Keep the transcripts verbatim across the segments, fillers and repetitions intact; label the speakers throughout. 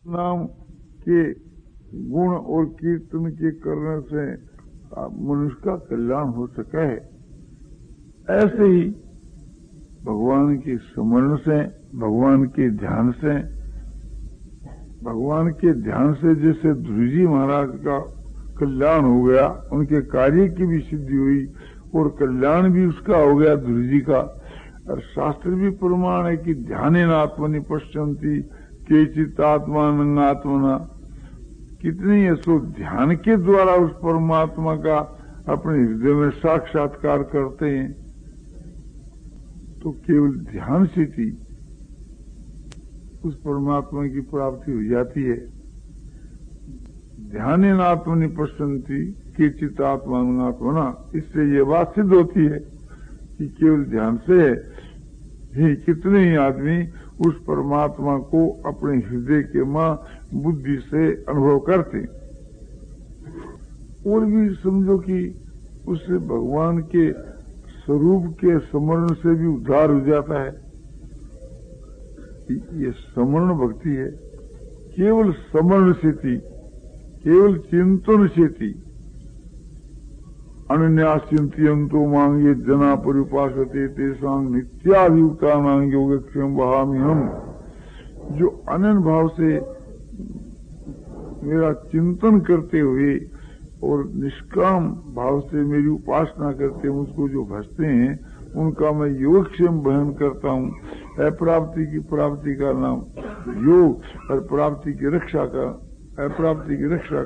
Speaker 1: नाम के गुण और कीर्तन के करने से मनुष्य का कल्याण हो सका है। ऐसे ही भगवान के स्मरण से, भगवान के ध्यान से, भगवान के ध्यान से जैसे ध्रुव जी महाराज का कल्याण हो गया, उनके कार्य की भी सिद्धि हुई और कल्याण भी उसका हो गया ध्रुव जी का। और शास्त्र भी प्रमाण है कि ध्यानेन आत्मनि पश्यन्ति केचित् आत्मानं आत्मना, कितनी ऐसो ध्यान के द्वारा उस परमात्मा का अपने हृदय में साक्षात्कार करते हैं। तो केवल ध्यान से ही उस परमात्मा की प्राप्ति हो जाती है। ध्यानेन आत्मनि पश्यन्ति केचित् आत्मानं आत्मना, इससे ये बात सिद्ध होती है कि केवल ध्यान से ही कितने ही आदमी उस परमात्मा को अपने हृदय के मां बुद्धि से अनुभव करते। और भी समझो कि उससे भगवान के स्वरूप के स्मरण से भी उद्धार हो जाता है। ये स्मरण भक्ति है, केवल स्मरण से थी, केवल चिंतन से थी। अनन्यास्चिंतयन्तो मां ये जना परिपासते तेषां नित्याभियुक्तानां योगक्षेम वहामि हम। जो अनन्य भाव से मेरा चिंतन करते हुए और निष्काम भाव से मेरी उपासना करते मुझको जो भजते हैं, उनका मैं योगक्षेम वहन करता हूँ। अप्राप्ति की प्राप्ति का नाम योग, और प्राप्ति की रक्षा का, अप्राप्ति की रक्षा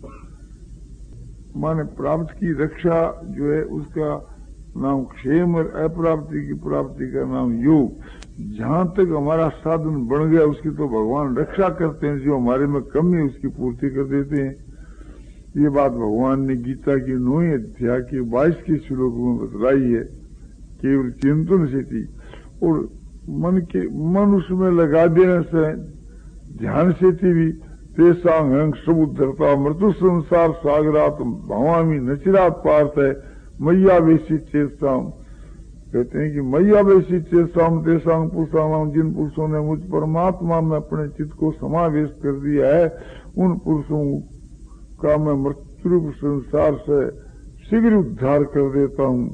Speaker 1: माने प्राप्त की रक्षा जो है उसका नाम क्षेम, और अप्राप्ति की प्राप्ति का नाम योग। जहां तक हमारा साधन बन गया उसकी तो भगवान रक्षा करते हैं, जो हमारे में कमी है उसकी पूर्ति कर देते हैं। ये बात भगवान ने गीता की नौवीं अध्याय के बाईस के श्लोक में बतलाई है। केवल चिंतन से थी और मन के मन उसमें लगा देने से, ध्यान से थी भी तेसांग हंग समुद्धरता मृत्यु संसार सागरात भवामी नचिरात पार्थ है मैया वेशी चेताम। कहते हैं कि मैया वेशी चेताम तेसांग पुरुषानाम, जिन पुरुषों ने मुझ परमात्मा में अपने चित्त को समावेश कर दिया है, उन पुरुषों का मैं मृत्यु संसार से शीघ्र उद्धार कर देता हूँ।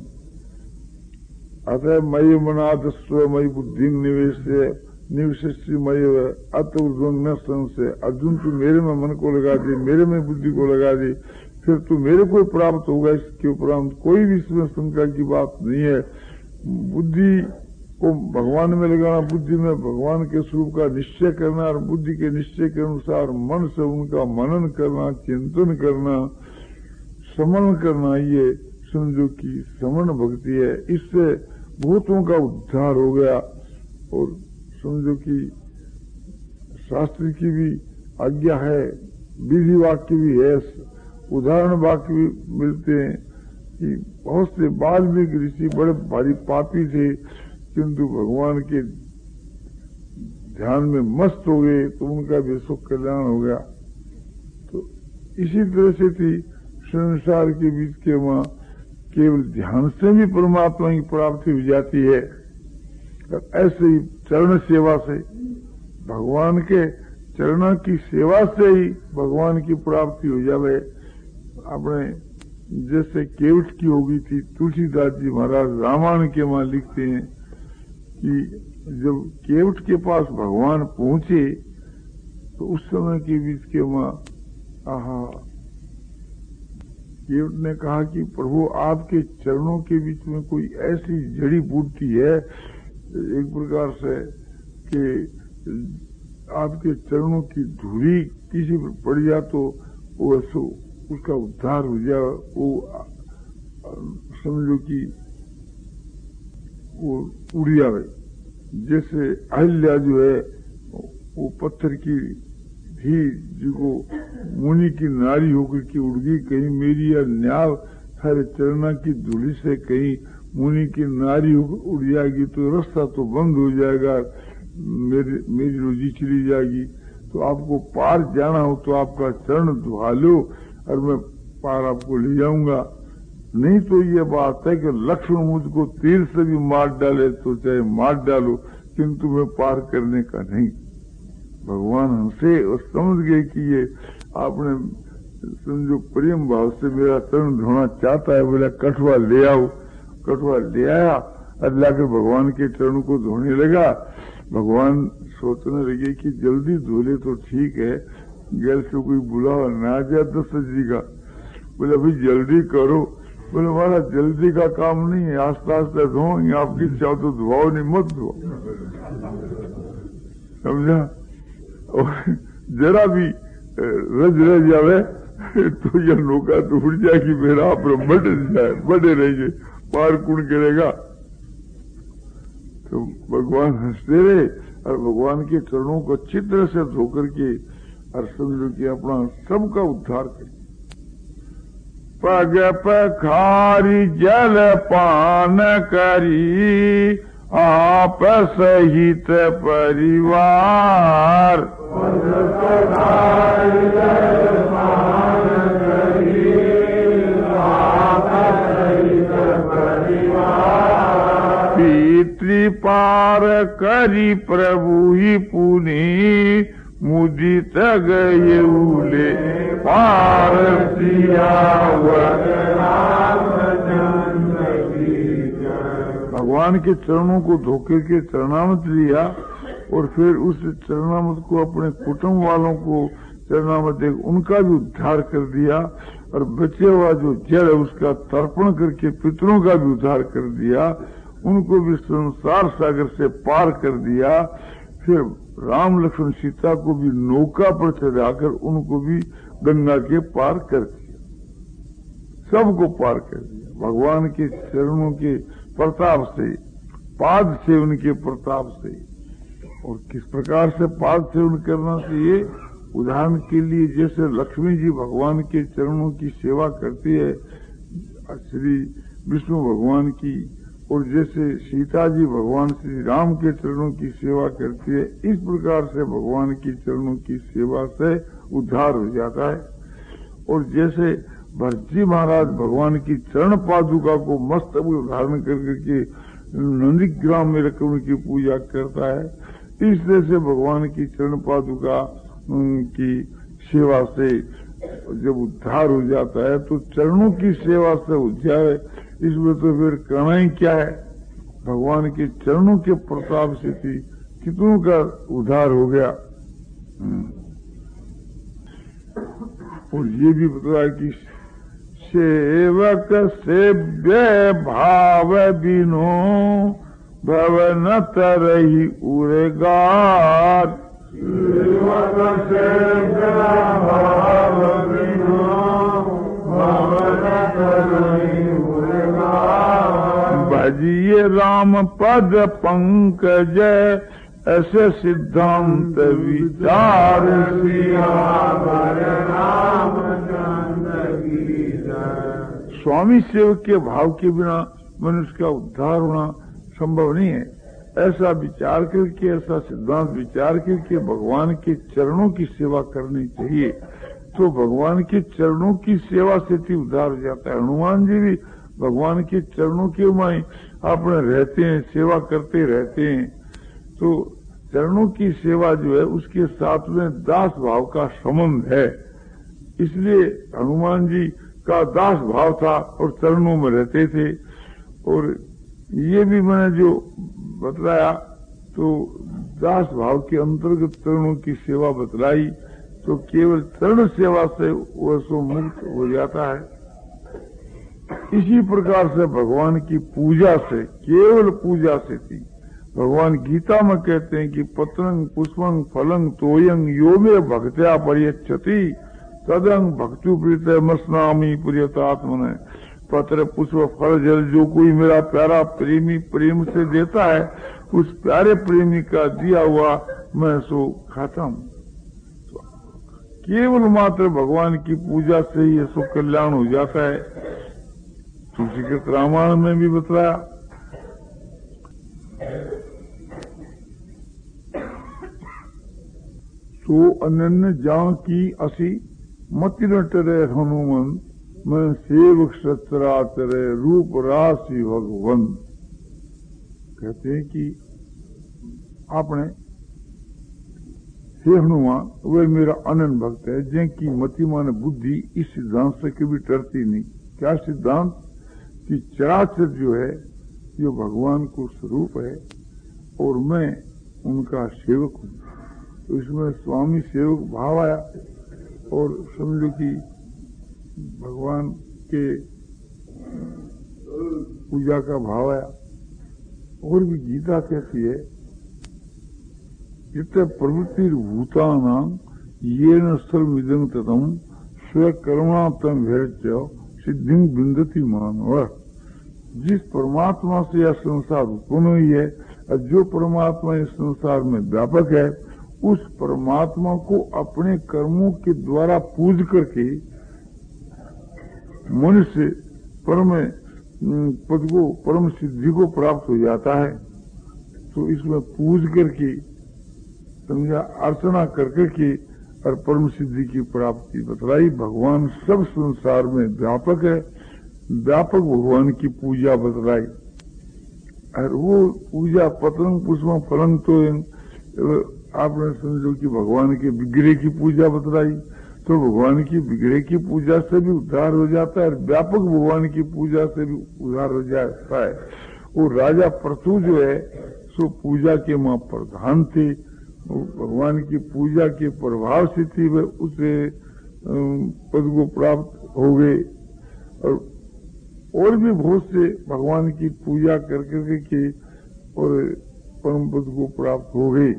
Speaker 1: अतः मयि मनादस्व मयि बुद्धि निवेश निवशिष्टि मय अत उद्वंग न संशय। अर्जुन तू मेरे में मन को लगा दे, मेरे में बुद्धि को लगा दे, फिर तू मेरे को प्राप्त होगा, इसके उपरांत कोई भी इसमें शंका की बात नहीं है। बुद्धि को भगवान में लगाना, बुद्धि में भगवान के स्वरूप का निश्चय करना, और बुद्धि के निश्चय के अनुसार मन से उनका मनन करना, चिंतन करना, स्मरण करना, ये समझो कि श्रवण भक्ति है। इससे भूतों का उद्धार हो गया। और समझो कि शास्त्र की भी आज्ञा है, विधि वाक्य भी है, उदाहरण वाक्य भी मिलते हैं कि बहुत से वाल्मीकि ऋषि बड़े भारी पापी थे, किंतु भगवान के ध्यान में मस्त हो गए तो उनका भी सुख कल्याण हो गया। तो इसी तरह से थी संसार के बीच के वहां केवल ध्यान से भी परमात्मा की प्राप्ति हो जाती है। ऐसे ही चरण सेवा से, भगवान के चरणों की सेवा से ही भगवान की प्राप्ति हो जावे। अपने जैसे केवट की होगी थी, तुलसीदास जी महाराज रामायण के वहां लिखते हैं कि जब केवट के पास भगवान पहुंचे तो उस समय के बीच के वहां आहा, केवट ने कहा कि प्रभु आपके चरणों के बीच में कोई ऐसी जड़ी बूटी है, एक प्रकार से कि आपके चरणों की धूली किसी पर पड़ जा तो वो ऐसो उसका उद्धार हो जाए। वो समझो कि वो उड़ जावे। जैसे अहिल्या जो है वो पत्थर की थी, जिसको मुनि की नारी होकर के उड़ गई, कहीं मेरी या न्याय सारे चरणों की धूली से कहीं मुनि की नारी उड़ जाएगी तो रास्ता तो बंद हो जाएगा, मेरी मेरी रोजी चली जाएगी। तो आपको पार जाना हो तो आपका चरण धुआ लो और मैं पार आपको ले जाऊंगा। नहीं तो ये बात है कि लक्ष्मण मुझको तीर से भी मार डाले तो चाहे मार डालो, किंतु मैं पार करने का नहीं। भगवान हंसे और समझ गए कि ये आपने समझो प्रेम भाव से मेरा चरण धोना चाहता है। बोला कठुआ ले आओ। कठुआ ले आया और लाकर भगवान के चरणों को धोने लगा। भगवान सोचने लगे कि जल्दी धोले तो ठीक है, घर से कोई बुलावा ना आ जाए दशरथ जी का। बोले अभी जल्दी करो। बोले हमारा जल्दी का काम नहीं है, आस्ता आस्ता धोएंगे, आपकी चाहो तो धुआओ नहीं मत धो। समझा? और जरा भी रज रह जावे तो यह नौका तो उड़ जाएगी, मेरा आप बड़े जाए बड़े रहेंगे, पार कौन करेगा। तो भगवान हंसते रहे और भगवान के चरणों को अच्छी तरह से धोकर के और समझो कि अपना सबका उद्धार करे। पग पखारी जल पान करी आप सहित परिवार। पग पखारी जल पान करी आप सहित परिवार। पितृपार करी प्रभु ही पुनि मुदित गए उले पार सियावर रामचंद्र की जय। भगवान के चरणों को धोकर के चरणामृत लिया और फिर उस चरणामृत को अपने कुटुंब वालों को चरणामृत देख उनका भी उद्धार कर दिया और बचे हुआ जो जल है उसका तर्पण करके पितरों का भी उद्धार कर दिया, उनको भी संसार सागर से पार कर दिया। फिर राम लक्ष्मण सीता को भी नौका पर चढ़ाकर उनको भी गंगा के पार कर दिया, सबको पार कर दिया भगवान के चरणों के प्रताप से, पाद सेवन के प्रताप से। और किस प्रकार से पाद सेवन करना चाहिए? उदाहरण के लिए जैसे लक्ष्मी जी भगवान के चरणों की सेवा करती है श्री विष्णु भगवान की, और जैसे सीता जी भगवान श्री राम के चरणों की सेवा करती है, इस प्रकार से भगवान के चरणों की सेवा से उद्धार हो जाता है। और जैसे भरतजी महाराज भगवान की चरण पादुका को मस्तक धारण करके नंदीग्राम में रखकर उनकी पूजा करता है, इस तरह से भगवान की चरण पादुका की सेवा से जब उद्धार हो जाता है तो चरणों की सेवा से उद्धार है। इसमें तो फिर करना ही क्या है? भगवान के चरणों के प्रताप से थी कितनों का उद्धार हो गया। और ये भी बताया कि सेवक सेव्य भाव बिनो भवन तरही उरेगार। सेवक सेव्य भाव बिनो भवन तरही उरेगार। भजिए राम पद पंकज ऐसे सिद्धांत विचार स्वामी सेवक के भाव के बिना मनुष्य का उद्धार होना संभव नहीं है। ऐसा विचार करके, ऐसा सिद्धांत विचार करके भगवान के चरणों की सेवा करनी चाहिए, तो भगवान के चरणों की सेवा से ही उद्धार हो जाता है। हनुमान जी भी भगवान के चरणों के माई अपने रहते हैं, सेवा करते रहते हैं। तो चरणों की सेवा जो है उसके साथ में दास भाव का संबंध है, इसलिए हनुमान जी का दास भाव था और चरणों में रहते थे। और ये भी मैंने जो बतलाया तो दास भाव के अंतर्गत चरणों की सेवा बतलाई, तो केवल चरण सेवा से वह सो मुक्त हो जाता है। इसी प्रकार से भगवान की पूजा से, केवल पूजा से थी। भगवान गीता में कहते हैं कि पत्रंग पुष्पंग फलंग तोयंग यो में भक्त्या परियच्छति तदंग भक्तु प्रीत मस्नामी प्रियतात्मन। पत्र पुष्प फल जल जो कोई मेरा प्यारा प्रेमी प्रेम से देता है, उस प्यारे प्रेमी का दिया हुआ मैं सो खाता हूँ। केवल मात्र भगवान की पूजा से ही सो कल्याण हो जाता है। तुलसीकृत रामायण में भी बताया। तो अनन्य जान की असी मति न टरे हनुमान मैं सेवक सचराचरे रूप राशि भगवंत। कहते हैं कि आपने हे हनुमान, वह मेरा अनन्य भक्त है जिनकी मति मान बुद्धि इस सिद्धांत से कभी टरती नहीं। क्या सिद्धांत? कि चराचर जो है ये भगवान को स्वरूप है और मैं उनका सेवक हूँ। तो इसमें स्वामी सेवक भाव आया और समझो कि भगवान के पूजा का भाव आया। और भी गीता कहती है, जित प्रवृत्ति भूतानां येन सर्वमिदं ततं स्वकर्मणा तम भैर्य सिद्धिं विन्दति मानव। जिस परमात्मा से यह संसार उत्पन्न हुई है और जो परमात्मा इस संसार में व्यापक है, उस परमात्मा को अपने कर्मों के द्वारा पूज करके मनुष्य परम पद को, परम सिद्धि को प्राप्त हो जाता है। तो इसमें पूज करके समझा, अर्चना कर करके और परम सिद्धि की प्राप्ति बतलाई। भगवान सब संसार में व्यापक है, व्यापक भगवान की पूजा बतलाई। और वो पूजा पतंग पुष्पम फलंग, तो आपने समझो कि भगवान के विग्रह की पूजा बतलाई। तो भगवान की विग्रह की पूजा से भी उद्धार हो जाता है और व्यापक भगवान की पूजा से भी उद्धार हो जाता है। और राजा पृथु जो है सो पूजा के मां प्रधान थे, भगवान की पूजा के प्रभाव से थी, वे उसे पद को प्राप्त हो गए। और और भी बहुत से भगवान की पूजा कर करके के और परम पद को प्राप्त हो गए।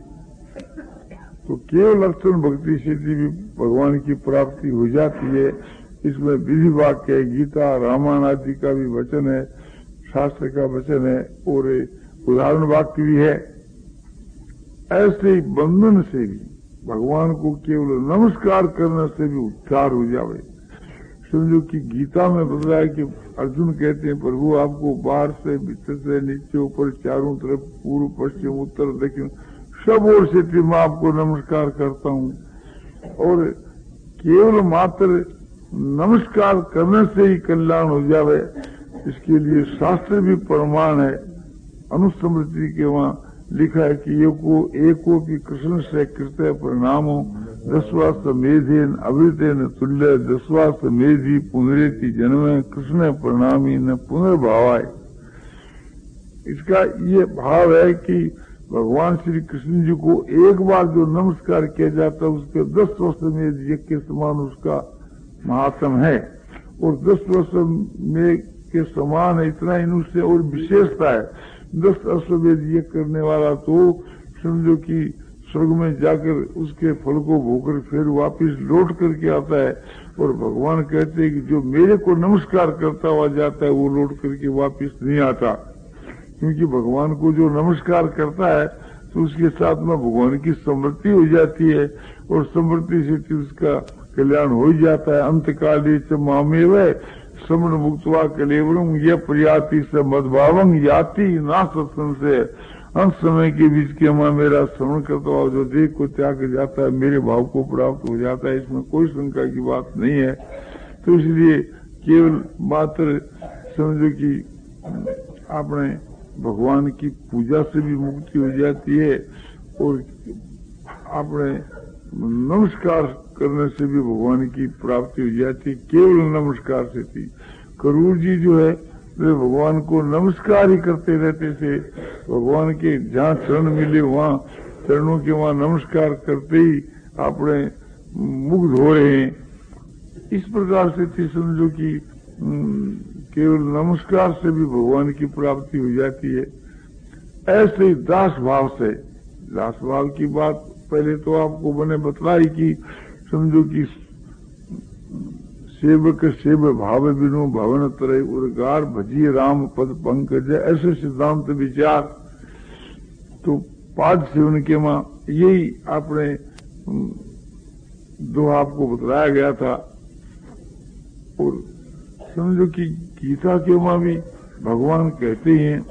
Speaker 1: तो केवल लक्षण भक्ति से भी भगवान की प्राप्ति हो जाती है। इसमें विधि वाक्य है, गीता रामायण आदि का भी वचन है, शास्त्र का वचन है और उदाहरण वाक्य भी है। ऐसे ही बंधन से भी भगवान को केवल नमस्कार करने से भी उद्धार हो जावे। समझो कि गीता में बताया कि अर्जुन कहते हैं, प्रभु आपको बाहर से भीतर से नीचे ऊपर चारों तरफ पूर्व पश्चिम उत्तर दक्षिण सब ओर से मैं आपको नमस्कार करता हूँ। और केवल मात्र नमस्कार करने से ही कल्याण हो जावे, इसके लिए शास्त्र भी प्रमाण है। अनुस्मृति के वहाँ लिखा है कि एको एको की कृष्ण से कृत्य परिणामो दसवा समेधेन अवृतेन तुल्य दसवा समेधी पुनरेति जन्म कृष्ण परिणामी न पुनर्भावाय। इसका ये भाव है कि भगवान श्री कृष्ण जी को एक बार जो नमस्कार किया जाता है उसके दस वर्ष में यज्ञ के समान उसका महात्म है। और दस वर्ष में के समान है, इतना इनसे और विशेषता है। दस अश्वमेध यज्ञ करने वाला तो समझो कि स्वर्ग में जाकर उसके फल को भोकर फिर वापिस लौट करके आता है। और भगवान कहते हैं कि जो मेरे को नमस्कार करता हुआ जाता है वो लौट करके वापिस नहीं आता, क्योंकि भगवान को जो नमस्कार करता है तो उसके साथ में भगवान की समृद्धि हो जाती है और समृद्धि से उसका कल्याण हो ही जाता है। अंतकाले च मामेव श्रवण मुक्तवा कलेवरम यह प्रयाति से मदभावं याति ना संशय। अंत समय के बीच के मां मेरा श्रवण करता हुआ जो देह को त्याग जाता है मेरे भाव को प्राप्त हो जाता है, इसमें कोई शंका की बात नहीं है। तो इसलिए केवल मात्र समझो कि आपने भगवान की पूजा से भी मुक्ति हो जाती है और आपने नमस्कार करने से भी भगवान की प्राप्ति हो जाती है। केवल नमस्कार से थी। करूर जी जो है वे भगवान को नमस्कार ही करते रहते थे। भगवान के जहाँ चरण मिले वहाँ चरणों के वहाँ नमस्कार करते ही आपने मुग्ध हो रहे हैं। इस प्रकार से थी समझो कि केवल नमस्कार से भी भगवान की प्राप्ति हो जाती है। ऐसे ही दास भाव से, दास भाव की बात पहले तो आपको मैंने बतलाई कि समझो कि सेवक सेव भाव बिनु भवन तरह उर्गार भजिए राम पद पंकज, ऐसे सिद्धांत विचार। तो पाद सेवन के मां यही आपने दो आपको बतलाया गया था। और समझो कि गीता के मां भी भगवान कहते हैं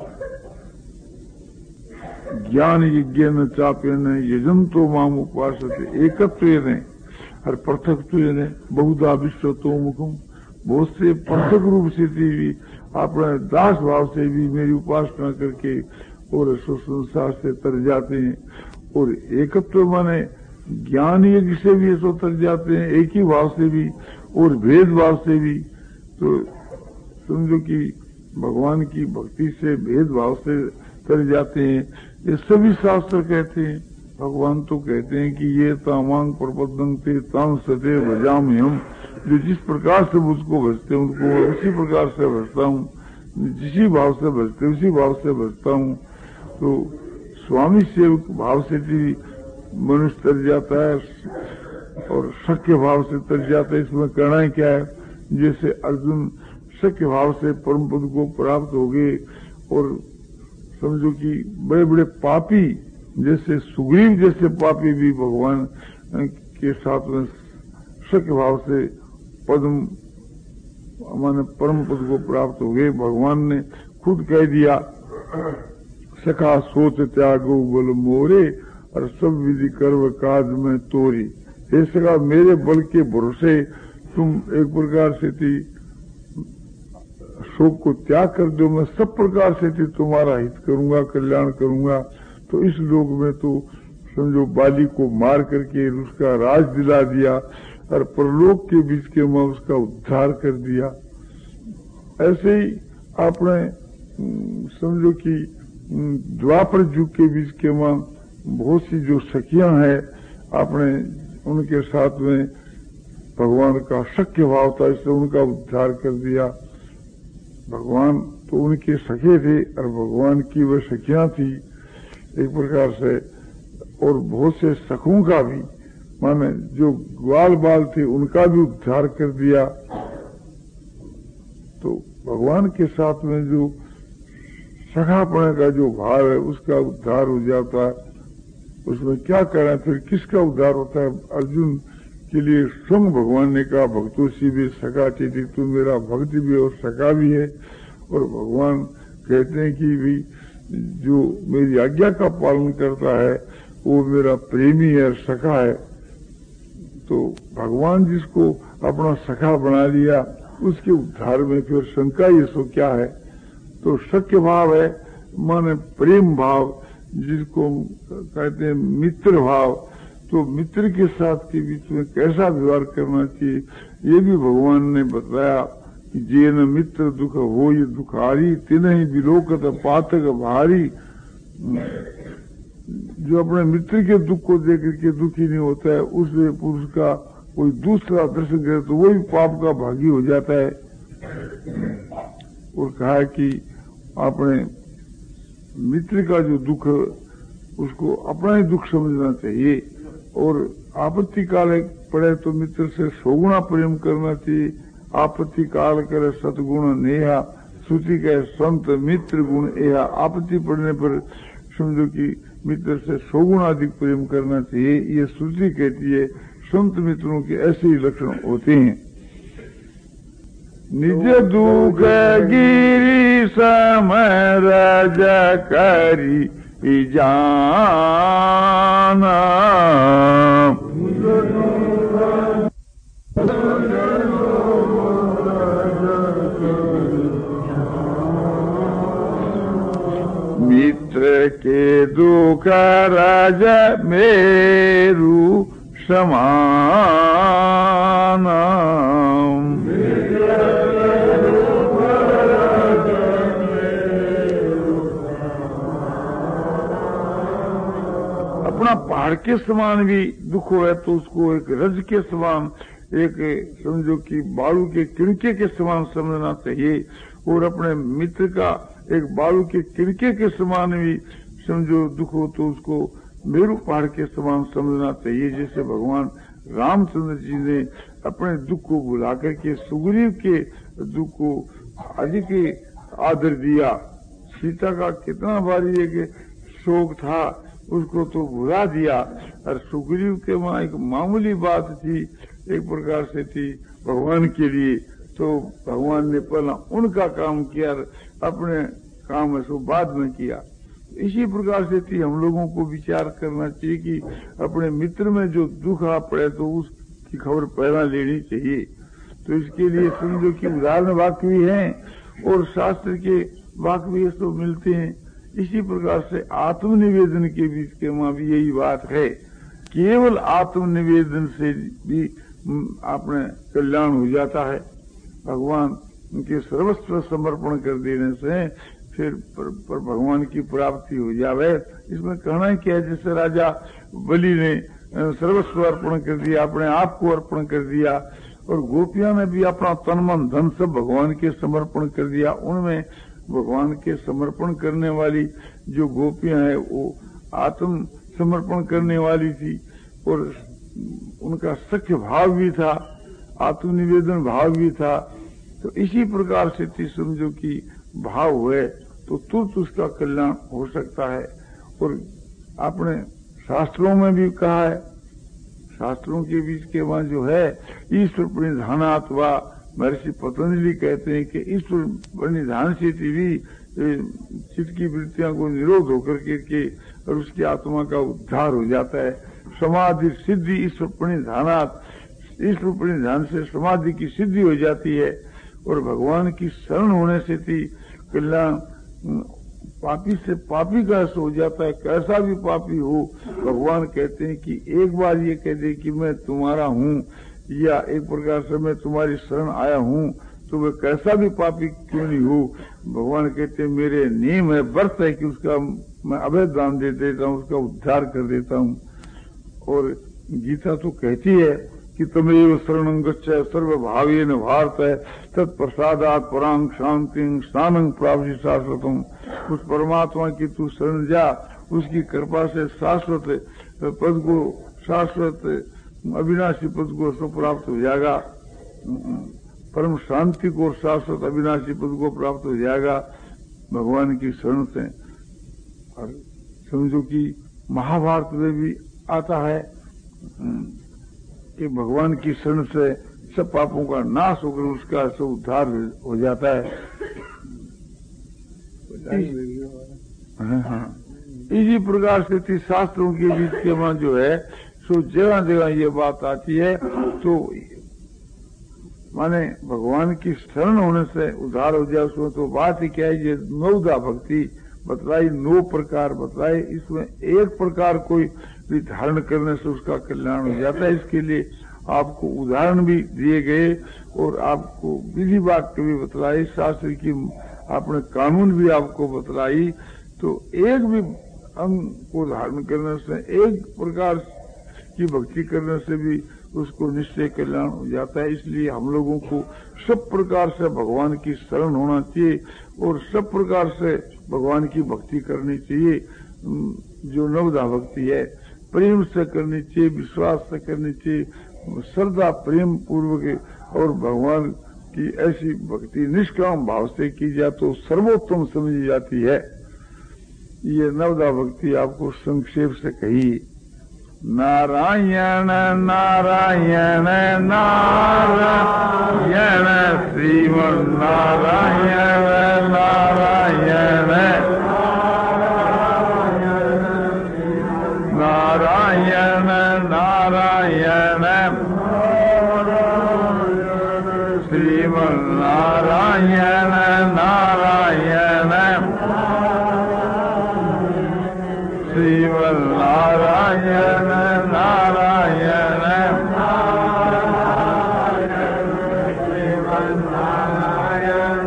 Speaker 1: ज्ञान यज्ञ न चाप्य न यजंतो माम उपासते एकत्व ने और पृथक ने बहुधा विश्व तो मुखम। बहुत से पृथक रूप से भी अपने दास भाव से भी मेरी उपासना करके और संसार से तर जाते हैं। और एकत्व माने ज्ञान यज्ञ से भी ऐसा तर जाते हैं, एक ही भाव से भी और भेद भाव से भी। तो समझो कि भगवान की भक्ति से भेद भाव से तर जाते हैं, ये सभी शास्त्र कहते हैं। भगवान तो कहते हैं कि ये तामांग प्रपदंग थे तांग सते भजाम हम, जो जिस प्रकार से मुझको भजते हैं उनको उसी प्रकार से भजता हूँ, जिसी भाव से भजते उसी भाव से भजता हूँ। तो स्वामी सेवक भाव से भी मनुष्य तर जाता है और सख्य भाव से तर जाता है। इसमें करना क्या है? जैसे अर्जुन सख्य भाव से परम पद को प्राप्त हो गए, और समझो कि बड़े बड़े पापी जैसे सुग्रीव जैसे पापी भी भगवान के साथ में सख्य भाव से पद्म माने परम पद को प्राप्त हो गए। भगवान ने खुद कह दिया, सखा सोच त्यागो बल मोरे और सब विधि कर्म काज में तोरी। हे सखा, मेरे बल के भरोसे तुम एक प्रकार से थी शोक को त्याग कर दो, मैं सब प्रकार से थी तुम्हारा हित करूंगा, कल्याण करूंगा। तो इस लोक में तो समझो बाली को मार करके उसका राज दिला दिया और परलोक के बीच के में उसका उद्धार कर दिया। ऐसे ही आपने समझो कि द्वापर युग के बीच के में बहुत सी जो सखियां हैं, आपने उनके साथ में भगवान का सख्य भाव था, इससे उनका उद्धार कर दिया। भगवान तो उनके सखे थे और भगवान की वह सखियां थी एक प्रकार से, और बहुत से सखों का भी माने जो ग्वाल बाल थे उनका भी उद्धार कर दिया। तो भगवान के साथ में जो सखापने का जो भाव है उसका उद्धार हो जाता है। उसमें क्या करना, फिर किसका उद्धार होता है? अर्जुन के लिए स्वयं भगवान ने कहा, भक्तों से भी सखा थी, तू मेरा भक्त भी और सखा भी है। और भगवान कहते हैं कि भी जो मेरी आज्ञा का पालन करता है वो मेरा प्रेमी है और सखा है। तो भगवान जिसको अपना सखा बना लिया उसके उद्धार में फिर शंका ये सो क्या है? तो सख्य भाव है माने प्रेम भाव, जिसको कहते हैं मित्र भाव। तो मित्र के साथ के बीच में कैसा व्यवहार करना चाहिए ये भी भगवान ने बताया कि जे न मित्र दुख हो ये दुखारी, तिन्हि विलोकत पातक भारी। जो अपने मित्र के दुख को देख करके दुखी नहीं होता है, उस पुरुष का कोई दूसरा दर्शन करे तो वो भी पाप का भागी हो जाता है। और कहा कि अपने मित्र का जो दुख उसको अपना ही दुख समझना चाहिए, और आपत्ति काल पड़े तो मित्र से सौगुना प्रेम करना चाहिए। आपत्ति काल करे सतगुण नेहा, श्रुति कहे संत मित्र गुण एहा। आपत्ति पड़ने पर समझो कि मित्र से सौगुना अधिक प्रेम करना चाहिए, ये श्रुति कहती है। संत मित्रों के ऐसे ही लक्षण होते हैं। निज दुख गिरी समय राजा करी जाना, मित्र के दुख राजा मेरु समान। अपना पहाड़ के समान भी दुख है तो उसको एक रज के समान, एक समझो कि बालू के किणके के समान समझना चाहिए। और अपने मित्र का एक बालू के किणके के समान भी समझो दुख हो तो उसको मेरू पहाड़ के समान समझना चाहिए। जैसे भगवान रामचंद्र जी ने अपने दुख को भुला करके सुग्रीव के दुख को अधिक आदर दिया। सीता का कितना भारी एक शोक था उसको तो भुला दिया, और सुग्रीव के वहां एक मामूली बात थी एक प्रकार से थी भगवान के लिए, तो भगवान ने पहला उनका काम किया, अपने काम है सो बाद में किया। इसी प्रकार से थी हम लोगों को विचार करना चाहिए कि अपने मित्र में जो दुख आ पड़े तो उसकी खबर पहला लेनी चाहिए। तो इसके लिए समझो कि उदाहरण वाक्य भी हैं और शास्त्र के वाक्य भी तो मिलते हैं। इसी प्रकार से आत्मनिवेदन के बीच के वहां भी यही बात है केवल आत्मनिवेदन से भी अपने कल्याण हो जाता है। भगवान के सर्वस्व समर्पण कर देने से फिर पर, पर भगवान की प्राप्ति हो जावे। इसमें कहना क्या है, जैसे राजा बलि ने सर्वस्व अर्पण कर दिया, अपने आप को अर्पण कर दिया, और गोपियां ने भी अपना तन मन धन सब भगवान के समर्पण कर दिया। उनमें भगवान के समर्पण करने वाली जो गोपियां हैं वो आत्म समर्पण करने वाली थी, और उनका सख्य भाव भी था, आत्मनिवेदन भाव भी था। तो इसी प्रकार से थी, समझो कि भाव हुए तो तुरंत उसका कल्याण हो सकता है। और आपने शास्त्रों में भी कहा है, शास्त्रों के बीच के वहां जो है ईश्वर प्रणिधानात वा, महर्षि पतंजलि कहते हैं कि ईश्वर प्रणिधान से भी चित्त की वृत्तियां को निरोध होकर के, के और उसकी आत्मा का उद्धार हो जाता है। समाधि सिद्धि ईश्वर प्रणिधानात, ईश्वर प्रणिधान से समाधि की सिद्धि हो जाती है। और भगवान की शरण होने से थी कल्याण। पापी से पापी का ऐसा हो जाता है, कैसा भी पापी हो। भगवान कहते हैं कि एक बार ये कह दे कि मैं तुम्हारा हूँ, या एक प्रकार से मैं तुम्हारी शरण आया हूँ, तो वह कैसा भी पापी क्यों नहीं हो, भगवान कहते हैं मेरे नियम है, व्रत है कि उसका मैं अभय दान दे देता हूँ, उसका उद्धार कर देता हूँ। और गीता तो कहती है कि तमेव शरणं गच्छ सर्वभावेन भारत, तत्प्रसादात् परां शांतिं स्थानं प्राप्ति शाश्वतम्। उस परमात्मा की तू शरण जा, उसकी कृपा से शाश्वत पद को, शाश्वत अविनाशी पद को सो प्राप्त हो जाएगा, परम शांति को, शाश्वत अविनाशी पद को प्राप्त हो जाएगा भगवान की शरण से। और समझो कि महाभारत में भी आता है कि भगवान की शरण से सब पापों का नाश होकर उसका सब उद्धार हो जाता है। हाँ हाँ, इसी प्रकार से थी शास्त्रों के बीच के वहां जो है सो जगह जगह ये बात आती है। तो माने भगवान की शरण होने से उद्धार हो जाए, उसमें तो बात ही क्या है। ये नौदा भक्ति बतलाई, नौ प्रकार बतलाए, इसमें एक प्रकार कोई भी धारण करने से उसका कल्याण हो जाता है। इसके लिए आपको उदाहरण भी दिए गए और आपको विधि वाक्य भी बतलाई, शास्त्र की आपने कानून भी आपको बतलाई। तो एक भी अंग को धारण करने से, एक प्रकार की भक्ति करने से भी उसको निश्चय कल्याण हो जाता है। इसलिए हम लोगों को सब प्रकार से भगवान की शरण होना चाहिए और सब प्रकार से भगवान की भक्ति करनी चाहिए। जो नवदा भक्ति है प्रेम से करनी चाहिए, विश्वास से करनी चाहिए, श्रद्धा प्रेम पूर्वक। और भगवान की ऐसी भक्ति निष्काम भाव से की जाए तो सर्वोत्तम समझी जाती है। ये नवदा भक्ति आपको संक्षेप से कही। नारायण नारायण नारायण श्रीमन नारायण नारायण नारायण नारायण श्रीमन नारायण नारायण श्रीमन नारायण नारायण श्रीमन नारायण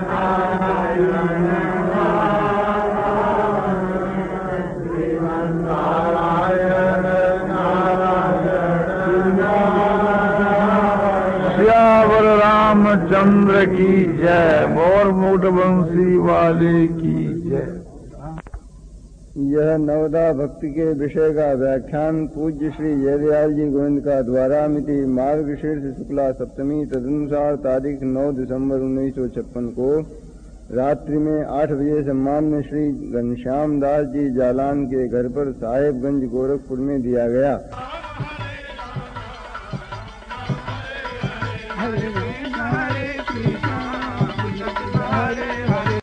Speaker 1: श्यावर रामचंद्र की जय, मोर मुकुट बंसी वाले की जय।
Speaker 2: यह नवदा भक्ति के विषय का व्याख्यान पूज्य श्री जयदयाल जी गोविंद का द्वारा मिति मार्गशीर्ष शुक्ला सप्तमी तदनुसार तारीख नौ दिसंबर उन्नीस सौ छप्पन को रात्रि में आठ बजे सम्मान्य श्री घनश्याम दास जी जालान के घर पर साहेबगंज गोरखपुर में दिया गया।